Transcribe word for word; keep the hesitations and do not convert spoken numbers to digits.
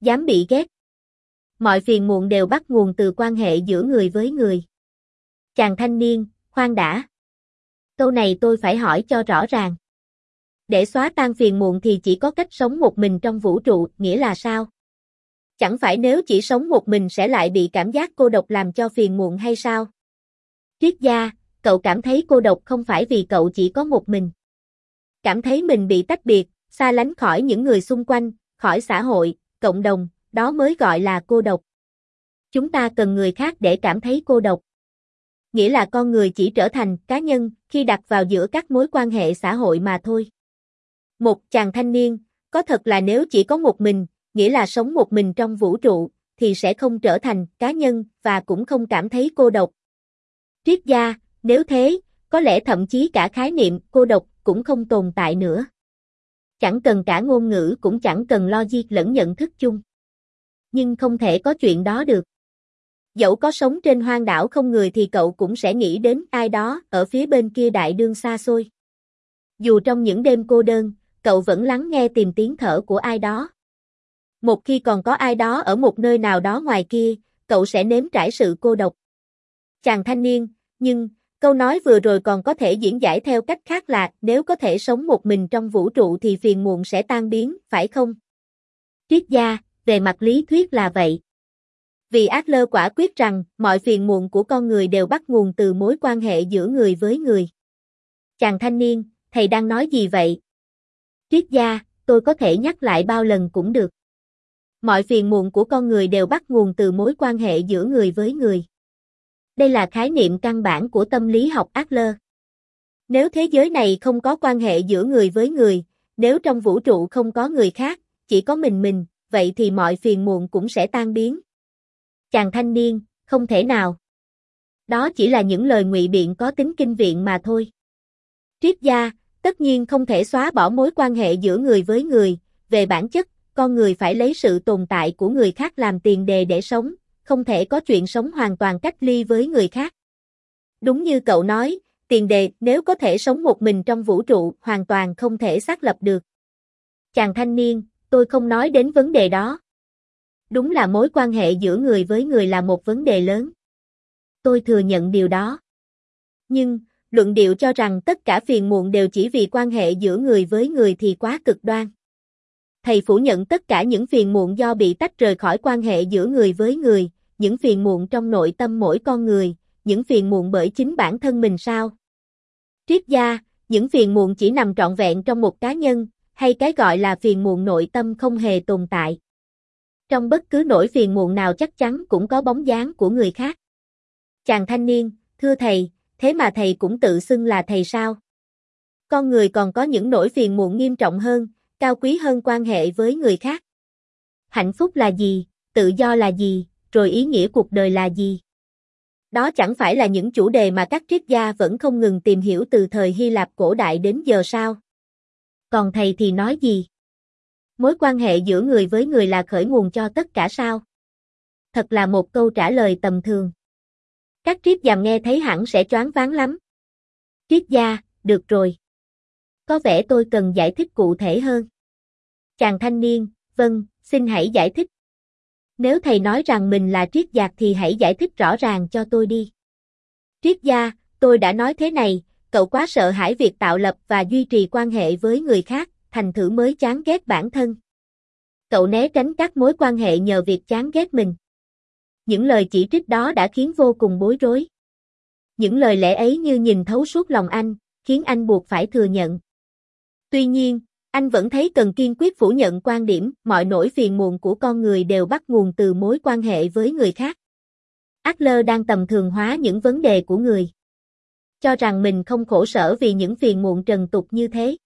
Dám bị ghét. Mọi phiền muộn đều bắt nguồn từ quan hệ giữa người với người. Chàng thanh niên, khoan đã. Câu này tôi phải hỏi cho rõ ràng. Để xóa tan phiền muộn thì chỉ có cách sống một mình trong vũ trụ, nghĩa là sao? Chẳng phải nếu chỉ sống một mình sẽ lại bị cảm giác cô độc làm cho phiền muộn hay sao? Triết gia, cậu cảm thấy cô độc không phải vì cậu chỉ có một mình. Cảm thấy mình bị tách biệt, xa lánh khỏi những người xung quanh, khỏi xã hội, cộng đồng, đó mới gọi là cô độc. Chúng ta cần người khác để cảm thấy cô độc. Nghĩa là con người chỉ trở thành cá nhân khi đặt vào giữa các mối quan hệ xã hội mà thôi. Một chàng thanh niên, có thật là nếu chỉ có một mình, nghĩa là sống một mình trong vũ trụ, thì sẽ không trở thành cá nhân và cũng không cảm thấy cô độc. Triết gia, nếu thế, có lẽ thậm chí cả khái niệm cô độc cũng không tồn tại nữa. Chẳng cần cả ngôn ngữ cũng chẳng cần logic lẫn nhận thức chung. Nhưng không thể có chuyện đó được. Dẫu có sống trên hoang đảo không người thì cậu cũng sẽ nghĩ đến ai đó ở phía bên kia đại dương xa xôi. Dù trong những đêm cô đơn, cậu vẫn lắng nghe tìm tiếng thở của ai đó. Một khi còn có ai đó ở một nơi nào đó ngoài kia, cậu sẽ nếm trải sự cô độc. Chàng thanh niên, nhưng, câu nói vừa rồi còn có thể diễn giải theo cách khác là nếu có thể sống một mình trong vũ trụ thì phiền muộn sẽ tan biến, phải không? Triết gia, về mặt lý thuyết là vậy. Vì Adler quả quyết rằng mọi phiền muộn của con người đều bắt nguồn từ mối quan hệ giữa người với người. Chàng thanh niên, thầy đang nói gì vậy? Triết gia, tôi có thể nhắc lại bao lần cũng được. Mọi phiền muộn của con người đều bắt nguồn từ mối quan hệ giữa người với người. Đây là khái niệm căn bản của tâm lý học Adler. Nếu thế giới này không có quan hệ giữa người với người, nếu trong vũ trụ không có người khác, chỉ có mình mình, vậy thì mọi phiền muộn cũng sẽ tan biến. Chàng thanh niên, không thể nào. Đó chỉ là những lời ngụy biện có tính kinh viện mà thôi. Triết gia, tất nhiên không thể xóa bỏ mối quan hệ giữa người với người, về bản chất, con người phải lấy sự tồn tại của người khác làm tiền đề để sống, không thể có chuyện sống hoàn toàn cách ly với người khác. Đúng như cậu nói, tiền đề nếu có thể sống một mình trong vũ trụ hoàn toàn không thể xác lập được. Chàng thanh niên, tôi không nói đến vấn đề đó. Đúng là mối quan hệ giữa người với người là một vấn đề lớn. Tôi thừa nhận điều đó. Nhưng, luận điệu cho rằng tất cả phiền muộn đều chỉ vì quan hệ giữa người với người thì quá cực đoan. Thầy phủ nhận tất cả những phiền muộn do bị tách rời khỏi quan hệ giữa người với người, những phiền muộn trong nội tâm mỗi con người, những phiền muộn bởi chính bản thân mình sao? Triết gia, những phiền muộn chỉ nằm trọn vẹn trong một cá nhân, hay cái gọi là phiền muộn nội tâm không hề tồn tại. Trong bất cứ nỗi phiền muộn nào chắc chắn cũng có bóng dáng của người khác. Chàng thanh niên, thưa thầy, thế mà thầy cũng tự xưng là thầy sao? Con người còn có những nỗi phiền muộn nghiêm trọng hơn, cao quý hơn quan hệ với người khác. Hạnh phúc là gì, tự do là gì, rồi ý nghĩa cuộc đời là gì? Đó chẳng phải là những chủ đề mà các triết gia vẫn không ngừng tìm hiểu từ thời Hy Lạp cổ đại đến giờ sao? Còn thầy thì nói gì? Mối quan hệ giữa người với người là khởi nguồn cho tất cả sao? Thật là một câu trả lời tầm thường. Các triết gia nghe thấy hẳn sẽ choáng váng lắm. Triết gia, được rồi. Có vẻ tôi cần giải thích cụ thể hơn. Chàng thanh niên, vâng, xin hãy giải thích. Nếu thầy nói rằng mình là triết gia thì hãy giải thích rõ ràng cho tôi đi. Triết gia, tôi đã nói thế này, cậu quá sợ hãi việc tạo lập và duy trì quan hệ với người khác, thành thử mới chán ghét bản thân. Cậu né tránh các mối quan hệ nhờ việc chán ghét mình. Những lời chỉ trích đó đã khiến vô cùng bối rối. Những lời lẽ ấy như nhìn thấu suốt lòng anh, khiến anh buộc phải thừa nhận. Tuy nhiên, anh vẫn thấy cần kiên quyết phủ nhận quan điểm mọi nỗi phiền muộn của con người đều bắt nguồn từ mối quan hệ với người khác. Adler đang tầm thường hóa những vấn đề của người. Cho rằng mình không khổ sở vì những phiền muộn trần tục như thế.